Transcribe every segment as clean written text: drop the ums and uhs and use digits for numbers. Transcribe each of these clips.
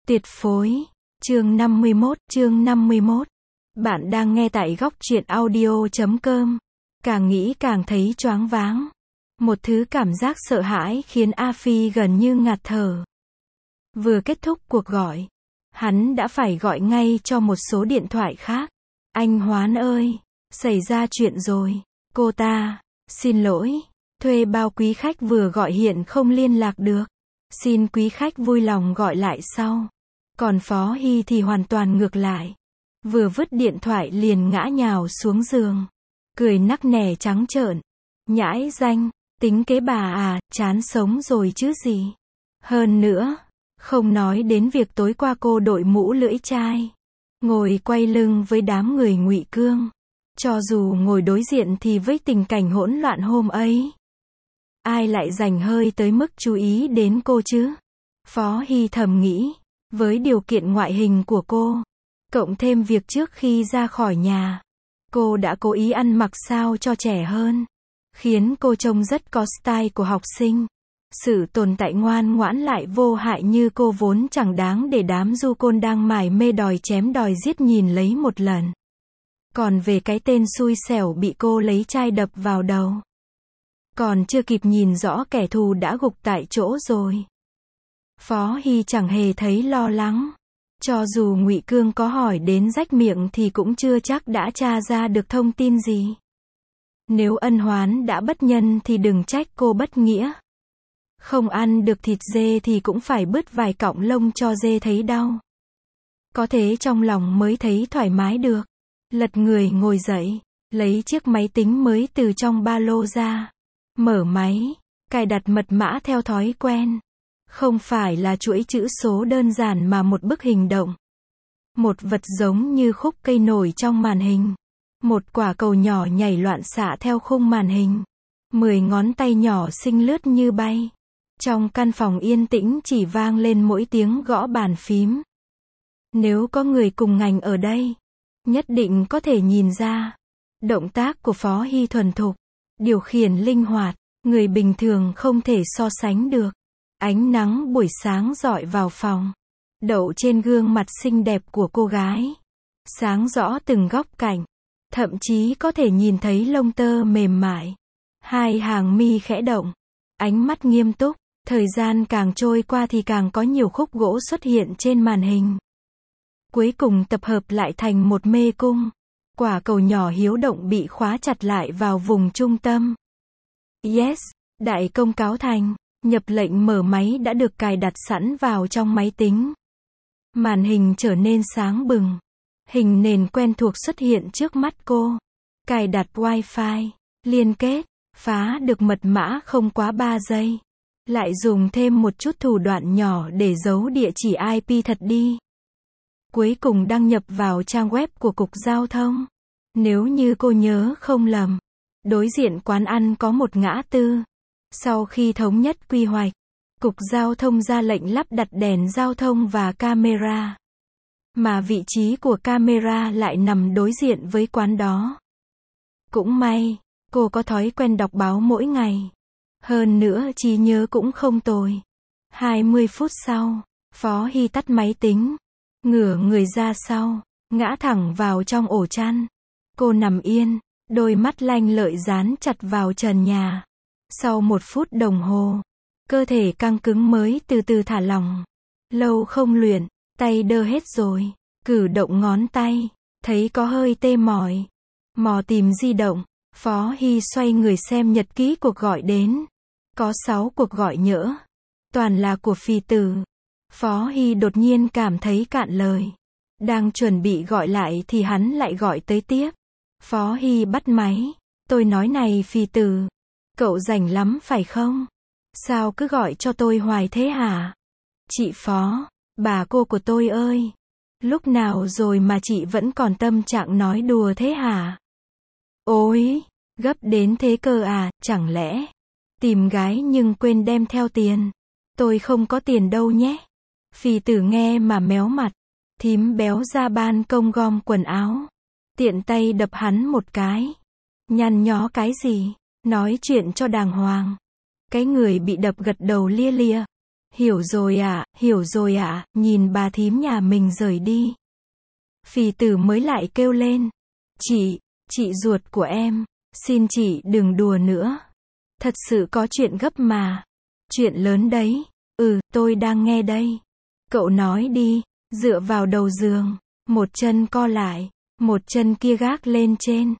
Tuyệt phối. Chương 51. Bạn đang nghe tại góc truyện audio.com. Càng nghĩ càng thấy choáng váng. Một thứ cảm giác sợ hãi khiến A Phi gần như ngạt thở. Vừa kết thúc cuộc gọi, hắn đã phải gọi ngay cho một số điện thoại khác. Anh Hoán ơi, xảy ra chuyện rồi. Cô ta, xin lỗi, thuê bao quý khách vừa gọi hiện không liên lạc được. Xin quý khách vui lòng gọi lại sau. Còn Phó Hy thì hoàn toàn ngược lại. Vừa vứt điện thoại liền ngã nhào xuống giường. Cười nắc nẻ trắng trợn. Nhãi danh, tính kế bà à, chán sống rồi chứ gì. Hơn nữa, không nói đến việc tối qua cô đội mũ lưỡi chai, ngồi quay lưng với đám người Ngụy Cương. Cho dù ngồi đối diện thì với tình cảnh hỗn loạn hôm ấy, ai lại dành hơi tới mức chú ý đến cô chứ? Phó Hy thầm nghĩ, với điều kiện ngoại hình của cô, cộng thêm việc trước khi ra khỏi nhà, cô đã cố ý ăn mặc sao cho trẻ hơn, khiến cô trông rất có style của học sinh. Sự tồn tại ngoan ngoãn lại vô hại như cô vốn chẳng đáng để đám du côn đang mải mê đòi chém đòi giết nhìn lấy một lần. Còn về cái tên xui xẻo bị cô lấy chai đập vào đầu, còn chưa kịp nhìn rõ kẻ thù đã gục tại chỗ rồi. Phó Hy chẳng hề thấy lo lắng. Cho dù Ngụy Cương có hỏi đến rách miệng thì cũng chưa chắc đã tra ra được thông tin gì. Nếu ân oán đã bất nhân thì đừng trách cô bất nghĩa. Không ăn được thịt dê thì cũng phải bứt vài cọng lông cho dê thấy đau. Có thế trong lòng mới thấy thoải mái được. Lật người ngồi dậy, lấy chiếc máy tính mới từ trong ba lô ra. Mở máy, cài đặt mật mã theo thói quen. Không phải là chuỗi chữ số đơn giản mà một bức hình động. Một vật giống như khúc cây nổi trong màn hình. Một quả cầu nhỏ nhảy loạn xạ theo khung màn hình. 10 ngón tay nhỏ xinh lướt như bay. Trong căn phòng yên tĩnh chỉ vang lên mỗi tiếng gõ bàn phím. Nếu có người cùng ngành ở đây, nhất định có thể nhìn ra. Động tác của Phó Hy thuần thục, điều khiển linh hoạt, người bình thường không thể so sánh được. Ánh nắng buổi sáng rọi vào phòng, đậu trên gương mặt xinh đẹp của cô gái, sáng rõ từng góc cạnh, thậm chí có thể nhìn thấy lông tơ mềm mại, hai hàng mi khẽ động, ánh mắt nghiêm túc. Thời gian càng trôi qua thì càng có nhiều khúc gỗ xuất hiện trên màn hình. Cuối cùng tập hợp lại thành một mê cung. Quả cầu nhỏ hiếu động bị khóa chặt lại vào vùng trung tâm. Yes, đại công cáo thành. Nhập lệnh mở máy đã được cài đặt sẵn vào trong máy tính. Màn hình trở nên sáng bừng. Hình nền quen thuộc xuất hiện trước mắt cô. Cài đặt Wi-Fi, liên kết, phá được mật mã không quá 3 giây. Lại dùng thêm một chút thủ đoạn nhỏ để giấu địa chỉ IP thật đi. Cuối cùng đăng nhập vào trang web của Cục Giao thông. Nếu như cô nhớ không lầm, đối diện quán ăn có một ngã tư. Sau khi thống nhất quy hoạch, Cục Giao thông ra lệnh lắp đặt đèn giao thông và camera. Mà vị trí của camera lại nằm đối diện với quán đó. Cũng may, cô có thói quen đọc báo mỗi ngày. Hơn nữa trí nhớ cũng không tồi. 20 phút sau, Phó Hy tắt máy tính, ngửa người ra sau, ngã thẳng vào trong ổ chăn. Cô nằm yên, đôi mắt lanh lợi dán chặt vào trần nhà. Sau 1 phút đồng hồ, cơ thể căng cứng mới từ từ thả lỏng. Lâu không luyện, tay đơ hết rồi. Cử động ngón tay, thấy có hơi tê mỏi. Mò tìm di động, Phó Hy xoay người xem nhật ký cuộc gọi đến. Có 6 cuộc gọi nhỡ. Toàn là của Phi Tử. Phó Hy đột nhiên cảm thấy cạn lời. Đang chuẩn bị gọi lại thì hắn lại gọi tới tiếp. Phó Hy bắt máy. Tôi nói này Phi Tử, cậu rảnh lắm phải không? Sao cứ gọi cho tôi hoài thế hả? Chị Phó, bà cô của tôi ơi. Lúc nào rồi mà chị vẫn còn tâm trạng nói đùa thế hả? Ôi, gấp đến thế cơ à, chẳng lẽ tìm gái nhưng quên đem theo tiền? Tôi không có tiền đâu nhé. Phi Tử nghe mà méo mặt. Thím béo ra ban công gom quần áo. Tiện tay đập hắn một cái. Nhăn nhó cái gì? Nói chuyện cho đàng hoàng. Cái người bị đập gật đầu lia lịa. hiểu rồi ạ, nhìn bà thím nhà mình rời đi. Phì tử mới lại kêu lên. Chị ruột của em, xin chị đừng đùa nữa. Thật sự có chuyện gấp mà. Chuyện lớn đấy. Tôi đang nghe đây. Cậu nói đi, dựa vào đầu giường, một chân co lại, một chân kia gác lên trên.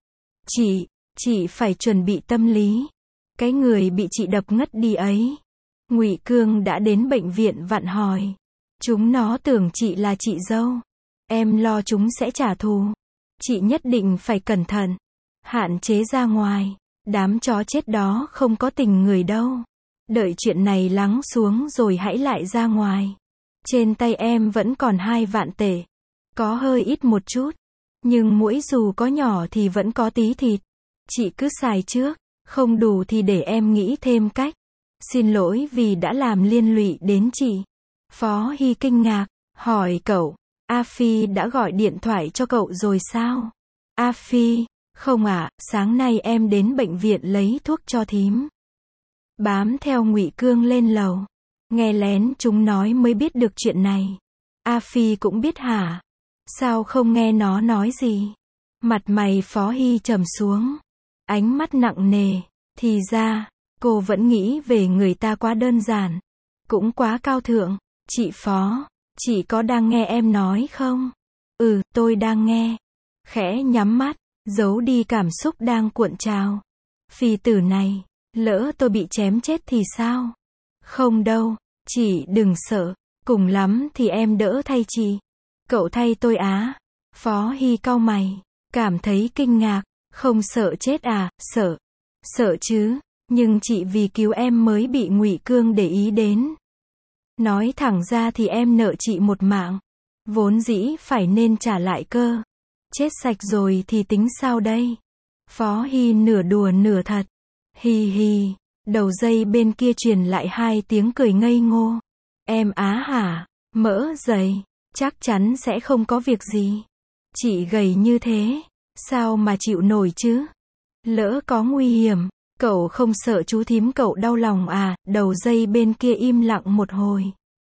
Chị phải chuẩn bị tâm lý. Cái người bị chị đập ngất đi ấy. Ngụy Cương đã đến bệnh viện vặn hỏi. Chúng nó tưởng chị là chị dâu. Em lo chúng sẽ trả thù. Chị nhất định phải cẩn thận. Hạn chế ra ngoài. Đám chó chết đó không có tình người đâu. Đợi chuyện này lắng xuống rồi hãy lại ra ngoài. Trên tay em vẫn còn 2 vạn tệ. Có hơi ít một chút. Nhưng muỗi dù có nhỏ thì vẫn có tí thịt. Chị cứ xài trước. Không đủ thì để em nghĩ thêm cách. Xin lỗi vì đã làm liên lụy đến chị. Phó Hy kinh ngạc, hỏi cậu, A Phi đã gọi điện thoại cho cậu rồi sao? A Phi, không ạ, sáng nay em đến bệnh viện lấy thuốc cho thím. Bám theo Ngụy Cương lên lầu. Nghe lén chúng nói mới biết được chuyện này. A Phi cũng biết hả? Sao không nghe nó nói gì? Mặt mày Phó Hy trầm xuống. Ánh mắt nặng nề. Thì ra, cô vẫn nghĩ về người ta quá đơn giản. Cũng quá cao thượng. Chị Phó, chị có đang nghe em nói không? Tôi đang nghe. Khẽ nhắm mắt, giấu đi cảm xúc đang cuộn trào. Phì tử này, lỡ tôi bị chém chết thì sao? Không đâu, chị đừng sợ. Cùng lắm thì em đỡ thay chị. Cậu thay tôi á? Phó Hy cau mày, cảm thấy kinh ngạc. Không sợ chết à? Sợ. Sợ chứ, nhưng chị vì cứu em mới bị Ngụy Cương để ý đến. Nói thẳng ra thì em nợ chị một mạng. Vốn dĩ phải nên trả lại cơ. Chết sạch rồi thì tính sao đây? Phó Hy nửa đùa nửa thật. Hi hi, đầu dây bên kia truyền lại 2 tiếng cười ngây ngô. Em á hả? Mỡ dày, chắc chắn sẽ không có việc gì. Chị gầy như thế, sao mà chịu nổi chứ? Lỡ có nguy hiểm, cậu không sợ chú thím cậu đau lòng à? Đầu dây bên kia im lặng một hồi.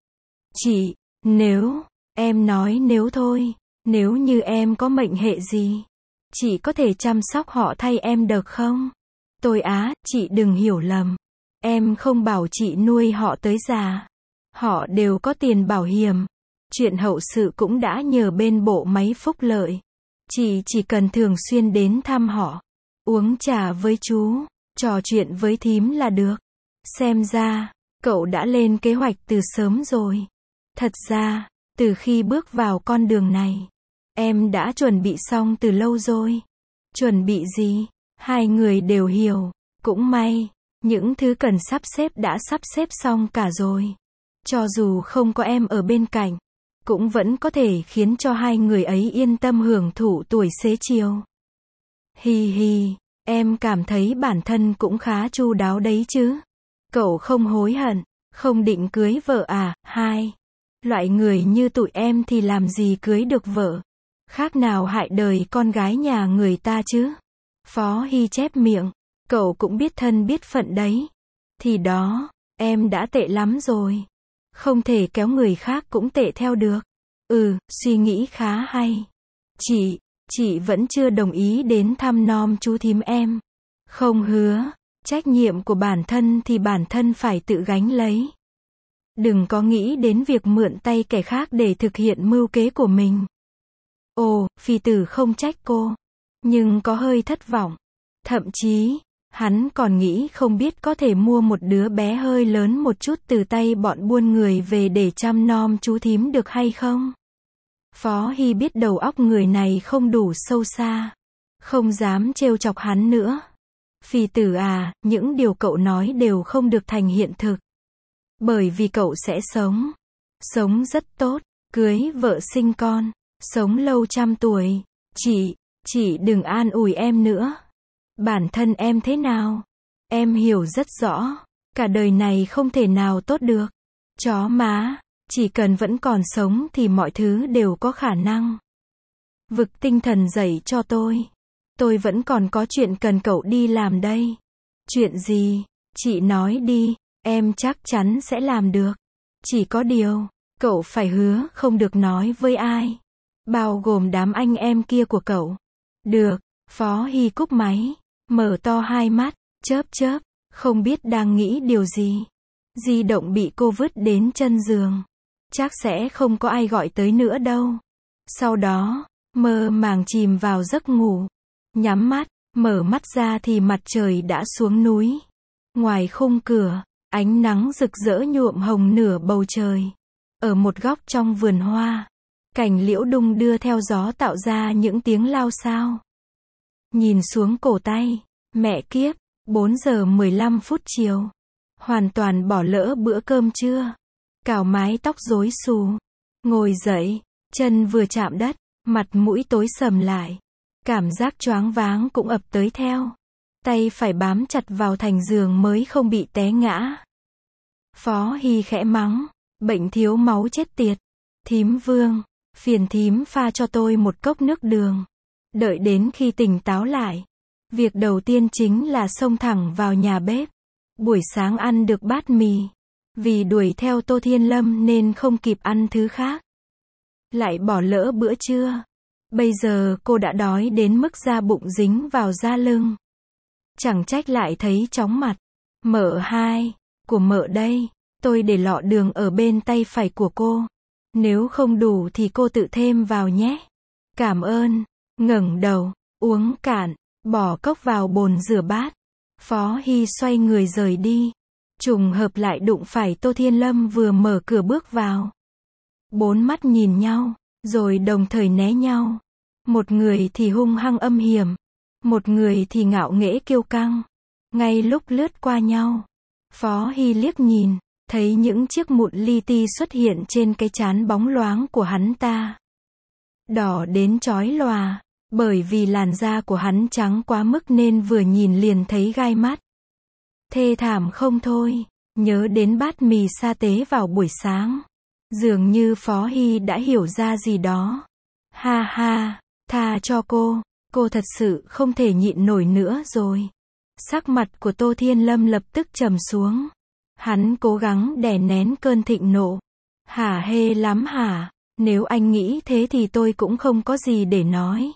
Chị, nếu, em nói nếu thôi, nếu như em có mệnh hệ gì, chị có thể chăm sóc họ thay em được không? Tôi á, chị đừng hiểu lầm. Em không bảo chị nuôi họ tới già. Họ đều có tiền bảo hiểm. Chuyện hậu sự cũng đã nhờ bên bộ máy phúc lợi. Chị chỉ cần thường xuyên đến thăm họ, uống trà với chú, trò chuyện với thím là được. Xem ra, cậu đã lên kế hoạch từ sớm rồi. Thật ra, từ khi bước vào con đường này, em đã chuẩn bị xong từ lâu rồi. Chuẩn bị gì? 2 người đều hiểu. Cũng may, những thứ cần sắp xếp đã sắp xếp xong cả rồi. Cho dù không có em ở bên cạnh, cũng vẫn có thể khiến cho 2 người ấy yên tâm hưởng thụ tuổi xế chiều. Hi hi, em cảm thấy bản thân cũng khá chu đáo đấy chứ. Cậu không hối hận, không định cưới vợ à? 2. Loại người như tụi em thì làm gì cưới được vợ. Khác nào hại đời con gái nhà người ta chứ. Phó Hy chép miệng, cậu cũng biết thân biết phận đấy. Thì đó, em đã tệ lắm rồi. Không thể kéo người khác cũng tệ theo được. Suy nghĩ khá hay. Chị vẫn chưa đồng ý đến thăm nom chú thím em. Không hứa, trách nhiệm của bản thân thì bản thân phải tự gánh lấy. Đừng có nghĩ đến việc mượn tay kẻ khác để thực hiện mưu kế của mình. Ồ, Phi tử không trách cô, nhưng có hơi thất vọng. Thậm chí, hắn còn nghĩ không biết có thể mua một đứa bé hơi lớn một chút từ tay bọn buôn người về để chăm nom chú thím được hay không. Phó Hy biết đầu óc người này không đủ sâu xa, không dám trêu chọc hắn nữa. Phi tử à, những điều cậu nói đều không được thành hiện thực. Bởi vì cậu sẽ sống rất tốt, cưới vợ sinh con, sống lâu trăm tuổi. Chị đừng an ủi em nữa. Bản thân em thế nào? Em hiểu rất rõ, cả đời này không thể nào tốt được. Chó má, chỉ cần vẫn còn sống thì mọi thứ đều có khả năng. Vực tinh thần dậy cho tôi. Tôi vẫn còn có chuyện cần cậu đi làm đây. Chuyện gì? Chị nói đi, em chắc chắn sẽ làm được. Chỉ có điều, cậu phải hứa không được nói với ai. Bao gồm đám anh em kia của cậu. Được, Phó Hy cúp máy, mở to hai mắt, chớp chớp, không biết đang nghĩ điều gì. Di động bị cô vứt đến chân giường. Chắc sẽ không có ai gọi tới nữa đâu. Sau đó, mơ màng chìm vào giấc ngủ. Nhắm mắt, mở mắt ra thì mặt trời đã xuống núi. Ngoài khung cửa, ánh nắng rực rỡ nhuộm hồng nửa bầu trời. Ở một góc trong vườn hoa, cành liễu đung đưa theo gió tạo ra những tiếng lao xao. Nhìn xuống cổ tay, mẹ kiếp, 4 giờ 15 phút chiều. Hoàn toàn bỏ lỡ bữa cơm trưa. Cào mái tóc rối xù. Ngồi dậy, chân vừa chạm đất, mặt mũi tối sầm lại. Cảm giác choáng váng cũng ập tới theo. Tay phải bám chặt vào thành giường mới không bị té ngã. Phó Hy khẽ mắng, bệnh thiếu máu chết tiệt. Thím Vương, phiền thím pha cho tôi một cốc nước đường. Đợi đến khi tỉnh táo lại, việc đầu tiên chính là xông thẳng vào nhà bếp. Buổi sáng ăn được bát mì. Vì đuổi theo Tô Thiên Lâm nên không kịp ăn thứ khác. Lại bỏ lỡ bữa trưa. Bây giờ cô đã đói đến mức da bụng dính vào da lưng. Chẳng trách lại thấy chóng mặt. Mợ hai, của mợ đây, tôi để lọ đường ở bên tay phải của cô. Nếu không đủ thì cô tự thêm vào nhé. Cảm ơn. Ngẩng đầu, uống cạn, bỏ cốc vào bồn rửa bát. Phó Hy xoay người rời đi. Trùng hợp lại đụng phải Tô Thiên Lâm vừa mở cửa bước vào. Bốn mắt nhìn nhau, rồi đồng thời né nhau. Một người thì hung hăng âm hiểm, một người thì ngạo nghễ kiêu căng. Ngay lúc lướt qua nhau, Phó Hy liếc nhìn, thấy những chiếc mụn li ti xuất hiện trên cái trán bóng loáng của hắn ta. Đỏ đến chói lòa, bởi vì làn da của hắn trắng quá mức nên vừa nhìn liền thấy gai mắt. Thê thảm không thôi, nhớ đến bát mì sa tế vào buổi sáng. Dường như Phó Hy đã hiểu ra gì đó. Ha ha, tha cho cô thật sự không thể nhịn nổi nữa rồi. Sắc mặt của Tô Thiên Lâm lập tức trầm xuống. Hắn cố gắng đè nén cơn thịnh nộ. Hả hê lắm hả, nếu anh nghĩ thế thì tôi cũng không có gì để nói.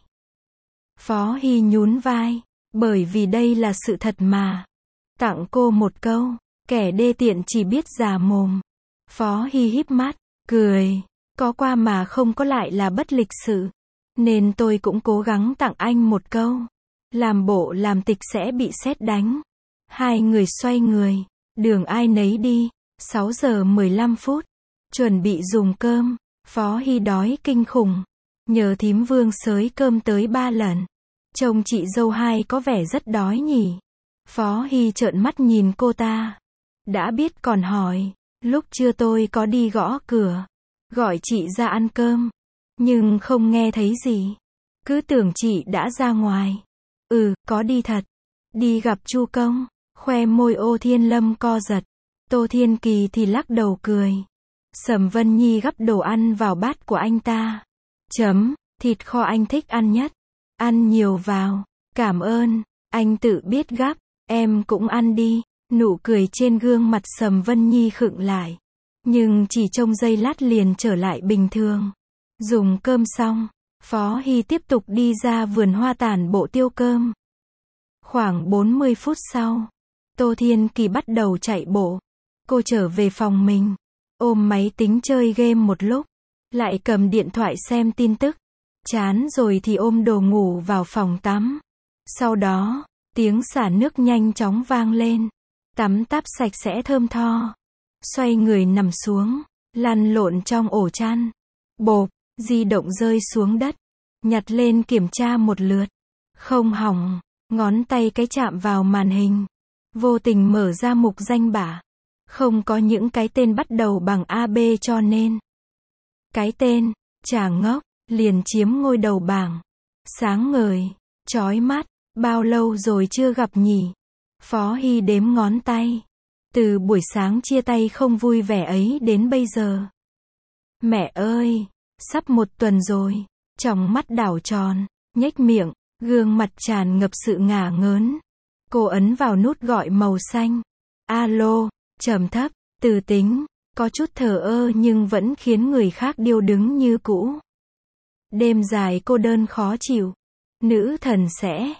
Phó Hy nhún vai, bởi vì đây là sự thật mà. Tặng cô một câu, kẻ đê tiện chỉ biết già mồm. Phó Hy híp mắt, cười, có qua mà không có lại là bất lịch sự. Nên tôi cũng cố gắng tặng anh một câu. Làm bộ làm tịch sẽ bị sét đánh. Hai người xoay người, đường ai nấy đi. 6 giờ 15 phút, chuẩn bị dùng cơm. Phó Hy đói kinh khủng. Nhờ thím Vương xới cơm tới 3 lần. Chồng chị dâu hai có vẻ rất đói nhỉ. Phó Hy trợn mắt nhìn cô ta. Đã biết còn hỏi, lúc trưa tôi có đi gõ cửa, gọi chị ra ăn cơm, nhưng không nghe thấy gì. Cứ tưởng chị đã ra ngoài. Có đi thật. Đi gặp Chu Công. Khoe môi Ô Thiên Lâm co giật. Tô Thiên Kỳ thì lắc đầu cười. Sầm Vân Nhi gắp đồ ăn vào bát của anh ta. Thịt kho anh thích ăn nhất. Ăn nhiều vào. Cảm ơn. Anh tự biết gắp. Em cũng ăn đi. Nụ cười trên gương mặt Sầm Vân Nhi khựng lại. Nhưng chỉ trong giây lát liền trở lại bình thường. Dùng cơm xong, Phó Hy tiếp tục đi ra vườn hoa tản bộ tiêu cơm. Khoảng 40 phút sau, Tô Thiên Kỳ bắt đầu chạy bộ. Cô trở về phòng mình, ôm máy tính chơi game một lúc, lại cầm điện thoại xem tin tức. Chán rồi thì ôm đồ ngủ vào phòng tắm. Sau đó, tiếng xả nước nhanh chóng vang lên. Tắm táp sạch sẽ thơm tho. Xoay người nằm xuống, lăn lộn trong ổ chăn. Bộp, di động rơi xuống đất. Nhặt lên kiểm tra một lượt. Không hỏng, ngón tay cái chạm vào màn hình. Vô tình mở ra mục danh bạ. Không có những cái tên bắt đầu bằng AB cho nên. Cái tên, chả ngốc, liền chiếm ngôi đầu bảng. Sáng ngời, chói mắt, bao lâu rồi chưa gặp nhỉ? Phó Hy đếm ngón tay. Từ buổi sáng chia tay không vui vẻ ấy đến bây giờ. Mẹ ơi, sắp 1 tuần rồi. Tròng mắt đảo tròn, nhếch miệng, gương mặt tràn ngập sự ngả ngớn. Cô ấn vào nút gọi màu xanh. Alo, trầm thấp, từ tính, có chút thờ ơ nhưng vẫn khiến người khác điêu đứng như cũ. Đêm dài cô đơn khó chịu. Nữ thần sẽ,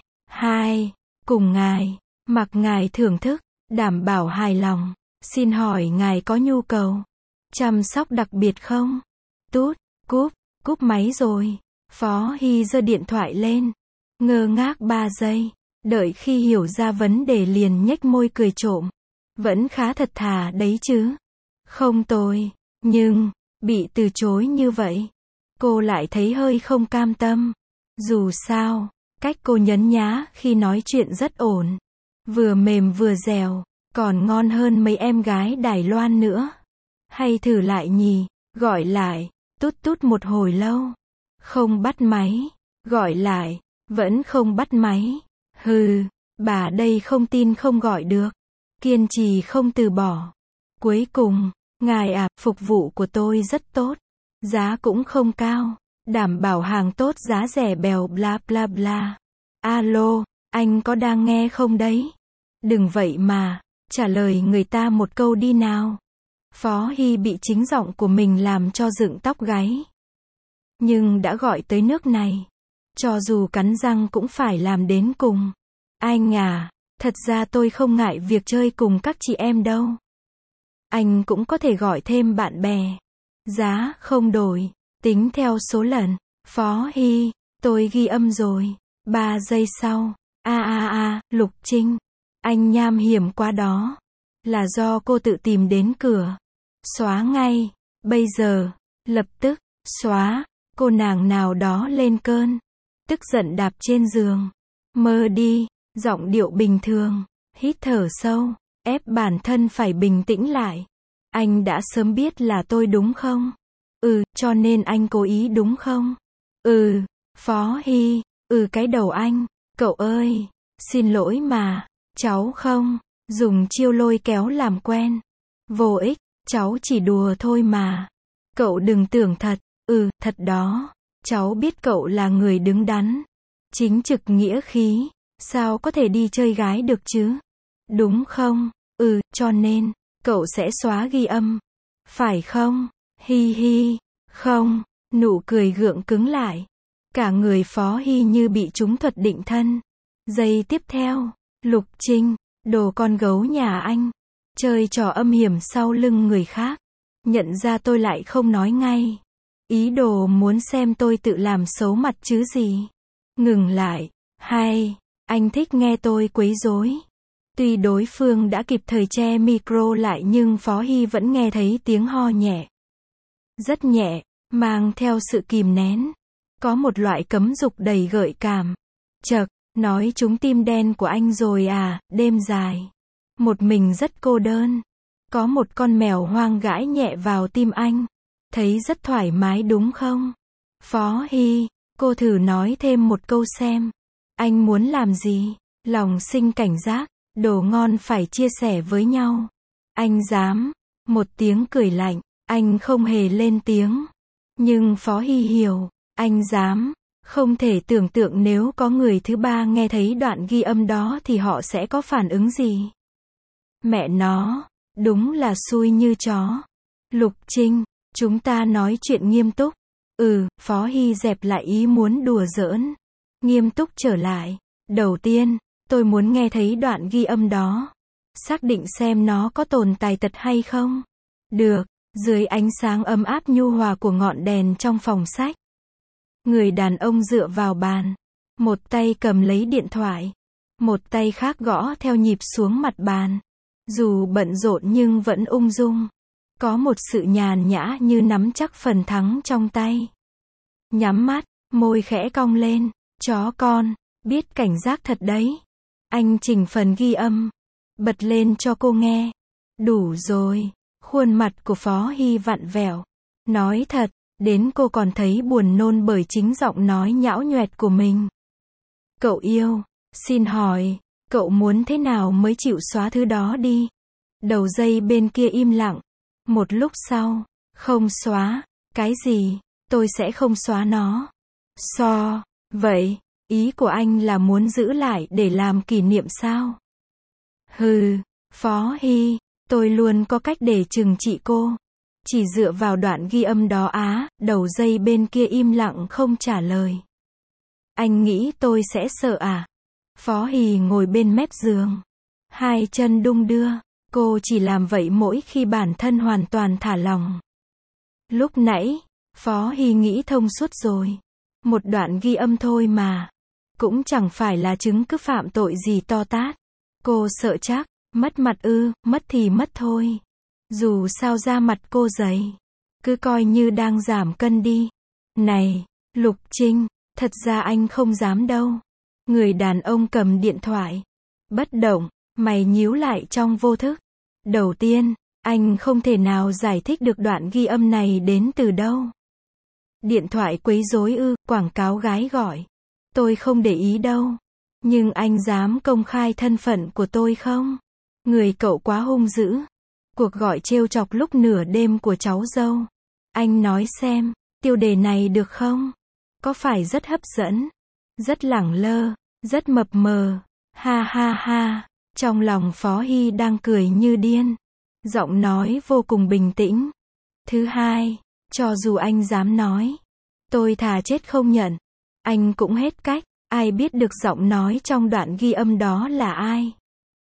cùng ngài, mặc ngài thưởng thức, đảm bảo hài lòng. Xin hỏi ngài có nhu cầu chăm sóc đặc biệt không? Tút, cúp máy rồi. Phó Hy giơ điện thoại lên. Ngơ ngác 3 giây. Đợi khi hiểu ra vấn đề liền nhếch môi cười trộm. Vẫn khá thật thà đấy chứ. Không tồi. Nhưng, bị từ chối như vậy, cô lại thấy hơi không cam tâm. Dù sao, cách cô nhấn nhá khi nói chuyện rất ổn. Vừa mềm vừa dẻo, còn ngon hơn mấy em gái Đài Loan nữa. Hay thử lại nhỉ? Gọi lại, tút một hồi lâu. Không bắt máy. Gọi lại, vẫn không bắt máy. Hừ, bà đây không tin không gọi được. Kiên trì không từ bỏ. Cuối cùng, ngài à, phục vụ của tôi rất tốt. Giá cũng không cao. Đảm bảo hàng tốt giá rẻ bèo bla bla bla. Alo, anh có đang nghe không đấy? Đừng vậy mà, trả lời người ta một câu đi nào. Phó Hy bị chính giọng của mình làm cho dựng tóc gáy. Nhưng đã gọi tới nước này, cho dù cắn răng cũng phải làm đến cùng. Anh à, thật ra tôi không ngại việc chơi cùng các chị em đâu. Anh cũng có thể gọi thêm bạn bè. Giá không đổi, tính theo số lần. Phó Hy, tôi ghi âm rồi. 3 giây sau. Lục Trinh. Anh nham hiểm quá đó. Là do cô tự tìm đến cửa. Xóa ngay. Bây giờ. Lập tức. Xóa. Cô nàng nào đó lên cơn. Tức giận đạp trên giường. Mơ đi. Giọng điệu bình thường. Hít thở sâu. Ép bản thân phải bình tĩnh lại. Anh đã sớm biết là tôi đúng không? Cho nên anh cố ý đúng không? Phó Hy. Cái đầu anh. Cậu ơi. Xin lỗi mà. Cháu không dùng chiêu lôi kéo làm quen. Vô ích. Cháu chỉ đùa thôi mà. Cậu đừng tưởng thật. Thật đó. Cháu biết cậu là người đứng đắn. Chính trực nghĩa khí. Sao có thể đi chơi gái được chứ? Đúng không? Cho nên, cậu sẽ xóa ghi âm. Phải không? Hi hi. Không. Nụ cười gượng cứng lại. Cả người Phó Hy như bị trúng thuật định thân. Giây tiếp theo. Lục Trinh. Đồ con gấu nhà anh. Chơi trò âm hiểm sau lưng người khác. Nhận ra tôi lại không nói ngay. Ý đồ muốn xem tôi tự làm xấu mặt chứ gì. Ngừng lại. Hay. Anh thích nghe tôi quấy rối. Tuy đối phương đã kịp thời che micro lại nhưng Phó Hy vẫn nghe thấy tiếng ho nhẹ. Rất nhẹ, mang theo sự kìm nén. Có một loại cấm dục đầy gợi cảm. Chậc, nói trúng tim đen của anh rồi à, đêm dài. Một mình rất cô đơn. Có một con mèo hoang gãi nhẹ vào tim anh. Thấy rất thoải mái đúng không? Phó Hy, cô thử nói thêm một câu xem. Anh muốn làm gì? Lòng sinh cảnh giác. Đồ ngon phải chia sẻ với nhau. Anh dám. Một tiếng cười lạnh. Anh không hề lên tiếng. Nhưng Phó Hy hiểu. Anh dám. Không thể tưởng tượng nếu có người thứ ba nghe thấy đoạn ghi âm đó thì họ sẽ có phản ứng gì. Mẹ nó. Đúng là xui như chó. Lục Trinh. Chúng ta nói chuyện nghiêm túc. Phó Hy dẹp lại ý muốn đùa giỡn. Nghiêm túc trở lại. Đầu tiên, tôi muốn nghe thấy đoạn ghi âm đó. Xác định xem nó có tồn tại thật hay không. Được. Dưới ánh sáng ấm áp nhu hòa của ngọn đèn trong phòng sách. Người đàn ông dựa vào bàn. Một tay cầm lấy điện thoại. Một tay khác gõ theo nhịp xuống mặt bàn. Dù bận rộn nhưng vẫn ung dung. Có một sự nhàn nhã như nắm chắc phần thắng trong tay. Nhắm mắt, môi khẽ cong lên. Chó con, biết cảnh giác thật đấy. Anh chỉnh phần ghi âm. Bật lên cho cô nghe. Đủ rồi. Khuôn mặt của Phó Hy vặn vẹo. Nói thật, đến cô còn thấy buồn nôn bởi chính giọng nói nhão nhoẹt của mình. Cậu yêu, xin hỏi, cậu muốn thế nào mới chịu xóa thứ đó đi? Đầu dây bên kia im lặng. Một lúc sau, không xóa. Cái gì? Tôi sẽ không xóa nó. Vậy, ý của anh là muốn giữ lại để làm kỷ niệm sao? Phó Hy, tôi luôn có cách để trừng trị cô. Chỉ dựa vào đoạn ghi âm đó á, đầu dây bên kia im lặng không trả lời. Anh nghĩ tôi sẽ sợ à? Phó Hì ngồi bên mép giường. Hai chân đung đưa. Cô chỉ làm vậy mỗi khi bản thân hoàn toàn thả lỏng. Lúc nãy, Phó Hì nghĩ thông suốt rồi. Một đoạn ghi âm thôi mà. Cũng chẳng phải là chứng cứ phạm tội gì to tát. Cô sợ chắc, mất mặt ư, mất thì mất thôi. Dù sao da mặt cô dày. Cứ coi như đang giảm cân đi. Này, Lục Trinh, thật ra anh không dám đâu. Người đàn ông cầm điện thoại. Bất động, mày nhíu lại trong vô thức. Đầu tiên, anh không thể nào giải thích được đoạn ghi âm này đến từ đâu. Điện thoại quấy rối ư, quảng cáo gái gọi. Tôi không để ý đâu. Nhưng anh dám công khai thân phận của tôi không? Người cậu quá hung dữ. Cuộc gọi trêu chọc lúc nửa đêm của cháu dâu. Anh nói xem, tiêu đề này được không? Có phải rất hấp dẫn? Rất lẳng lơ, rất mập mờ. Ha ha ha. Trong lòng Phó Hy đang cười như điên. Giọng nói vô cùng bình tĩnh. Thứ hai, cho dù anh dám nói, tôi thà chết không nhận. Anh cũng hết cách, ai biết được giọng nói trong đoạn ghi âm đó là ai.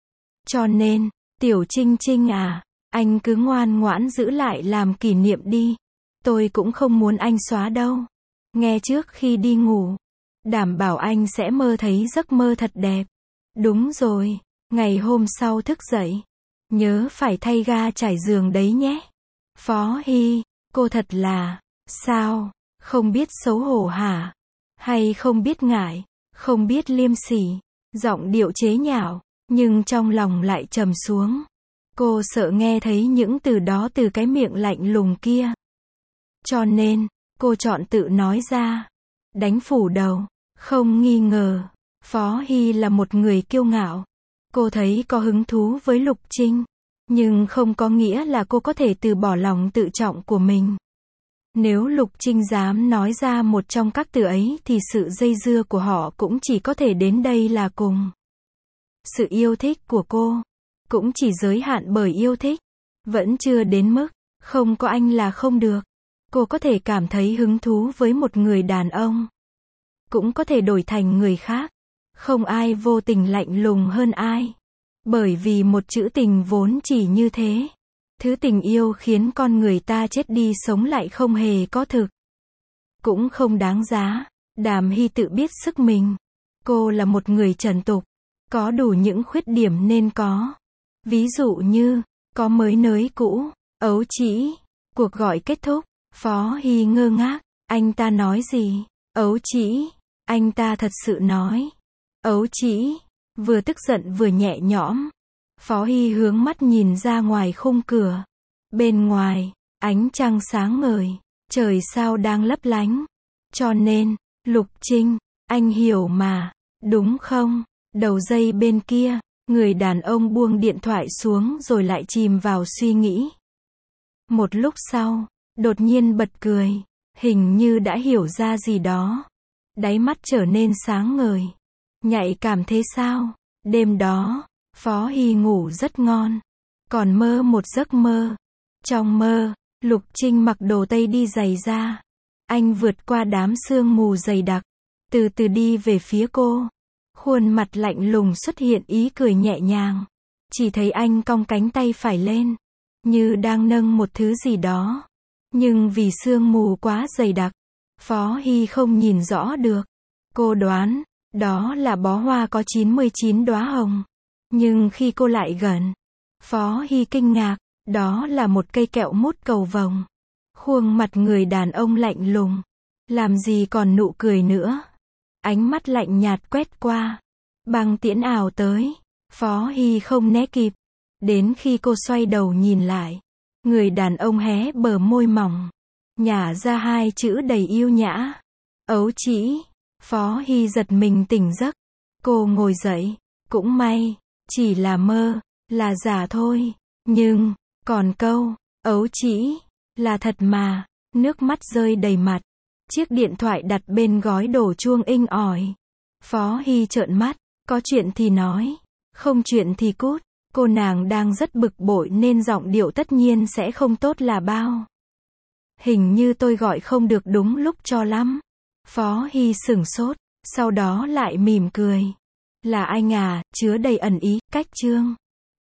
Cho nên, Tiểu Trinh Trinh à, anh cứ ngoan ngoãn giữ lại làm kỷ niệm đi. Tôi cũng không muốn anh xóa đâu. Nghe trước khi đi ngủ. Đảm bảo anh sẽ mơ thấy giấc mơ thật đẹp. Đúng rồi, ngày hôm sau thức dậy. Nhớ phải thay ga trải giường đấy nhé. Phó Hy, cô thật là, sao, không biết xấu hổ hả? Hay không biết ngại, không biết liêm sỉ, giọng điệu chế nhạo, nhưng trong lòng lại trầm xuống. Cô sợ nghe thấy những từ đó từ cái miệng lạnh lùng kia. Cho nên, cô chọn tự nói ra. Đánh phủ đầu, không nghi ngờ, Phó Hy là một người kiêu ngạo. Cô thấy có hứng thú với Lục Trinh, nhưng không có nghĩa là cô có thể từ bỏ lòng tự trọng của mình. Nếu Lục Trinh dám nói ra một trong các từ ấy thì sự dây dưa của họ cũng chỉ có thể đến đây là cùng. Sự yêu thích của cô cũng chỉ giới hạn bởi yêu thích, vẫn chưa đến mức không có anh là không được. Cô có thể cảm thấy hứng thú với một người đàn ông, cũng có thể đổi thành người khác. Không ai vô tình lạnh lùng hơn ai. Bởi vì một chữ tình vốn chỉ như thế. Thứ tình yêu khiến con người ta chết đi sống lại không hề có thực. Cũng không đáng giá. Đàm Hy tự biết sức mình. Cô là một người trần tục. Có đủ những khuyết điểm nên có. Ví dụ như, có mới nới cũ, ấu trĩ. Cuộc gọi kết thúc. Phó Hy ngơ ngác. Anh ta nói gì? Ấu trĩ. Anh ta thật sự nói. Ấu trĩ. Vừa tức giận vừa nhẹ nhõm. Phó Hy hướng mắt nhìn ra ngoài khung cửa. Bên ngoài, ánh trăng sáng ngời. Trời sao đang lấp lánh. Cho nên, Lục Trinh, anh hiểu mà. Đúng không? Đầu dây bên kia, người đàn ông buông điện thoại xuống rồi lại chìm vào suy nghĩ. Một lúc sau, đột nhiên bật cười. Hình như đã hiểu ra gì đó. Đáy mắt trở nên sáng ngời. Nhạy cảm thế sao? Đêm đó, Phó Hy ngủ rất ngon. Còn mơ một giấc mơ. Trong mơ, Lục Trinh mặc đồ tây đi giày da. Anh vượt qua đám sương mù dày đặc. Từ từ đi về phía cô. Khuôn mặt lạnh lùng xuất hiện ý cười nhẹ nhàng. Chỉ thấy anh cong cánh tay phải lên. Như đang nâng một thứ gì đó. Nhưng vì sương mù quá dày đặc, Phó Hy không nhìn rõ được. Cô đoán, đó là bó hoa có 99 đóa hồng. Nhưng khi cô lại gần, Phó Hy kinh ngạc, đó là một cây kẹo mút cầu vồng. Khuôn mặt người đàn ông lạnh lùng. Làm gì còn nụ cười nữa. Ánh mắt lạnh nhạt quét qua. Băng tiễn ào tới. Phó Hy không né kịp. Đến khi cô xoay đầu nhìn lại, người đàn ông hé bờ môi mỏng, nhả ra hai chữ đầy yêu nhã. Ấu trĩ. Phó Hy giật mình tỉnh giấc. Cô ngồi dậy. Cũng may, chỉ là mơ, là giả thôi. Nhưng, còn câu, ấu trĩ, là thật mà. Nước mắt rơi đầy mặt. Chiếc điện thoại đặt bên gói đổ chuông inh ỏi. Phó Hy trợn mắt. Có chuyện thì nói. Không chuyện thì cút. Cô nàng đang rất bực bội nên giọng điệu tất nhiên sẽ không tốt là bao. Hình như tôi gọi không được đúng lúc cho lắm. Phó Hy sửng sốt, sau đó lại mỉm cười. Là anh à, chứa đầy ẩn ý, cách Trương.